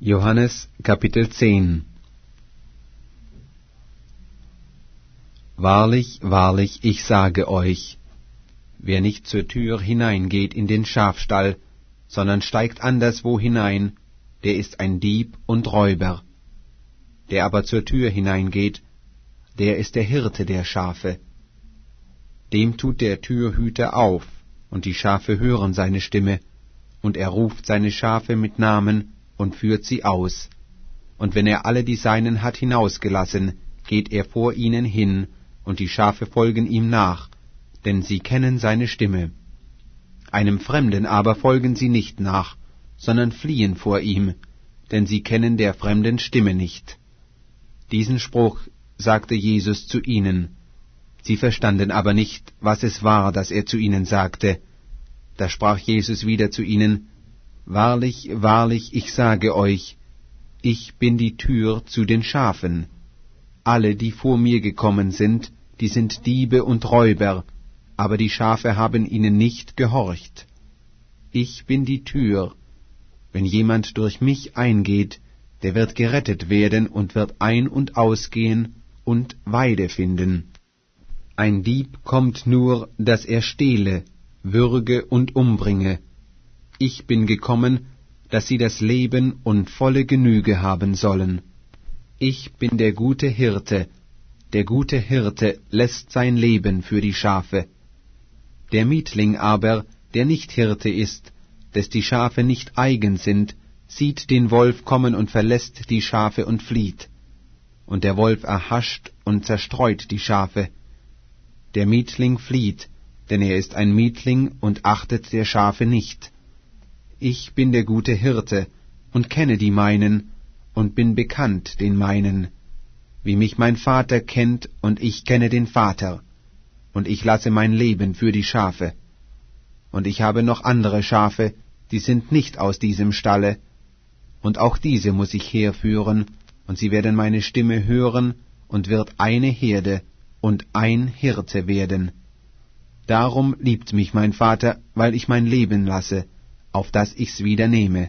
Johannes Kapitel 10. Wahrlich, wahrlich, ich sage euch, wer nicht zur Tür hineingeht in den Schafstall, sondern steigt anderswo hinein, der ist ein Dieb und Räuber. Der aber zur Tür hineingeht, der ist der Hirte der Schafe. Dem tut der Türhüter auf, und die Schafe hören seine Stimme, und er ruft seine Schafe mit Namen und führt sie aus. Und wenn er alle die Seinen hat hinausgelassen, geht er vor ihnen hin, und die Schafe folgen ihm nach, denn sie kennen seine Stimme. Einem Fremden aber folgen sie nicht nach, sondern fliehen vor ihm, denn sie kennen der Fremden Stimme nicht. Diesen Spruch sagte Jesus zu ihnen. Sie verstanden aber nicht, was es war, das er zu ihnen sagte. Da sprach Jesus wieder zu ihnen: Wahrlich, wahrlich, ich sage euch, ich bin die Tür zu den Schafen. Alle, die vor mir gekommen sind, die sind Diebe und Räuber, aber die Schafe haben ihnen nicht gehorcht. Ich bin die Tür. Wenn jemand durch mich eingeht, der wird gerettet werden und wird ein- und ausgehen und Weide finden. Ein Dieb kommt nur, dass er stehle, würge und umbringe. Ich bin gekommen, dass sie das Leben und volle Genüge haben sollen. Ich bin der gute Hirte lässt sein Leben für die Schafe. Der Mietling aber, der nicht Hirte ist, des die Schafe nicht eigen sind, sieht den Wolf kommen und verlässt die Schafe und flieht. Und der Wolf erhascht und zerstreut die Schafe. Der Mietling flieht, denn er ist ein Mietling und achtet der Schafe nicht. Ich bin der gute Hirte und kenne die meinen und bin bekannt den meinen, wie mich mein Vater kennt und ich kenne den Vater, und ich lasse mein Leben für die Schafe. Und ich habe noch andere Schafe, die sind nicht aus diesem Stalle, und auch diese muß ich herführen, und sie werden meine Stimme hören, und wird eine Herde und ein Hirte werden. Darum liebt mich mein Vater, weil ich mein Leben lasse, auf dass ich's wieder nehme.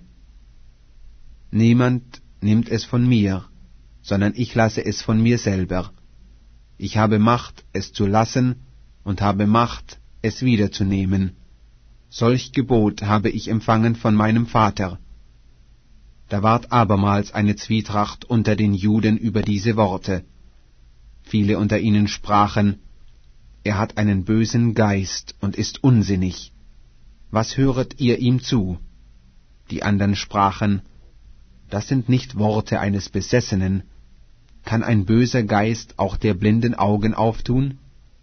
Niemand nimmt es von mir, sondern ich lasse es von mir selber. Ich habe Macht, es zu lassen, und habe Macht, es wiederzunehmen. Solch Gebot habe ich empfangen von meinem Vater. Da ward abermals eine Zwietracht unter den Juden über diese Worte. Viele unter ihnen sprachen: Er hat einen bösen Geist und ist unsinnig. Was höret ihr ihm zu? Die andern sprachen: Das sind nicht Worte eines Besessenen. Kann ein böser Geist auch der blinden Augen auftun?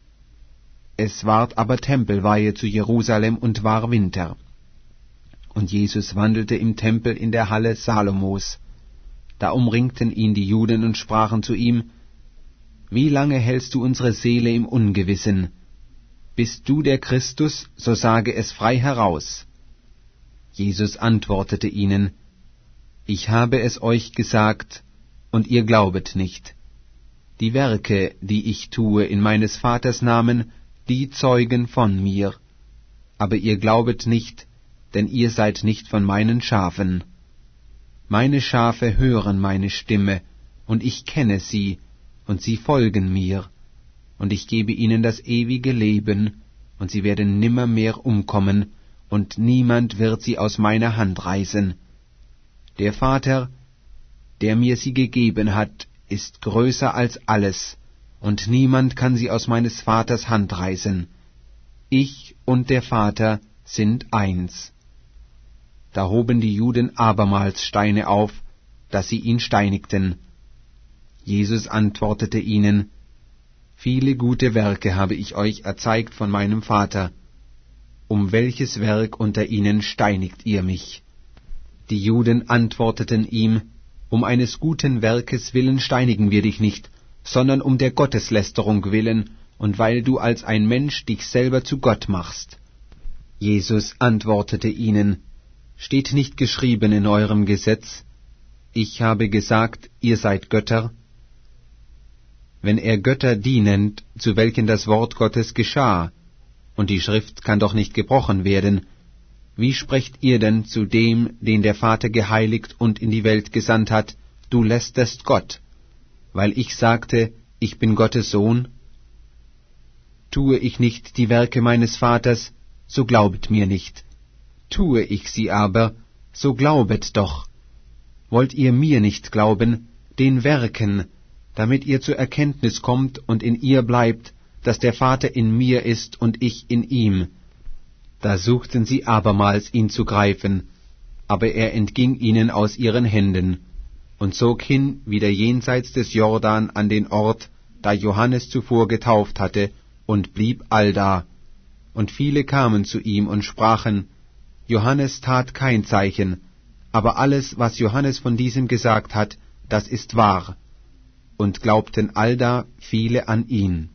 Es ward aber Tempelweihe zu Jerusalem und war Winter. Und Jesus wandelte im Tempel in der Halle Salomos. Da umringten ihn die Juden und sprachen zu ihm: Wie lange hältst du unsere Seele im Ungewissen? Bist du der Christus, so sage es frei heraus. Jesus antwortete ihnen: Ich habe es euch gesagt, und ihr glaubet nicht. Die Werke, die ich tue in meines Vaters Namen, die zeugen von mir. Aber ihr glaubet nicht, denn ihr seid nicht von meinen Schafen. Meine Schafe hören meine Stimme, und ich kenne sie, und sie folgen mir. Und ich gebe ihnen das ewige Leben, und sie werden nimmermehr umkommen, und niemand wird sie aus meiner Hand reißen. Der Vater, der mir sie gegeben hat, ist größer als alles, und niemand kann sie aus meines Vaters Hand reißen. Ich und der Vater sind eins. Da hoben die Juden abermals Steine auf, dass sie ihn steinigten. Jesus antwortete ihnen: Viele gute Werke habe ich euch erzeigt von meinem Vater. Um welches Werk unter ihnen steinigt ihr mich? Die Juden antworteten ihm: Um eines guten Werkes willen steinigen wir dich nicht, sondern um der Gotteslästerung willen, und weil du als ein Mensch dich selber zu Gott machst. Jesus antwortete ihnen: Steht nicht geschrieben in eurem Gesetz: Ich habe gesagt, ihr seid Götter? Wenn er Götter die nennt, zu welchen das Wort Gottes geschah, und die Schrift kann doch nicht gebrochen werden, Wie sprecht ihr denn zu dem, den der Vater geheiligt und in die Welt gesandt hat, du lästerst Gott? Weil ich sagte, ich bin Gottes Sohn? Tue ich nicht die Werke meines Vaters, so glaubet mir nicht. Tue ich sie aber, so glaubet doch. Wollt ihr mir nicht glauben, den Werken, damit ihr zur Erkenntnis kommt und in ihr bleibt, dass der Vater in mir ist und ich in ihm? Da suchten sie abermals, ihn zu greifen, aber er entging ihnen aus ihren Händen und zog hin wieder jenseits des Jordan an den Ort, da Johannes zuvor getauft hatte, und blieb allda. Und viele kamen zu ihm und sprachen, Johannes tat kein Zeichen, aber alles, was Johannes von diesem gesagt hat, das ist wahr. Und glaubten allda viele an ihn.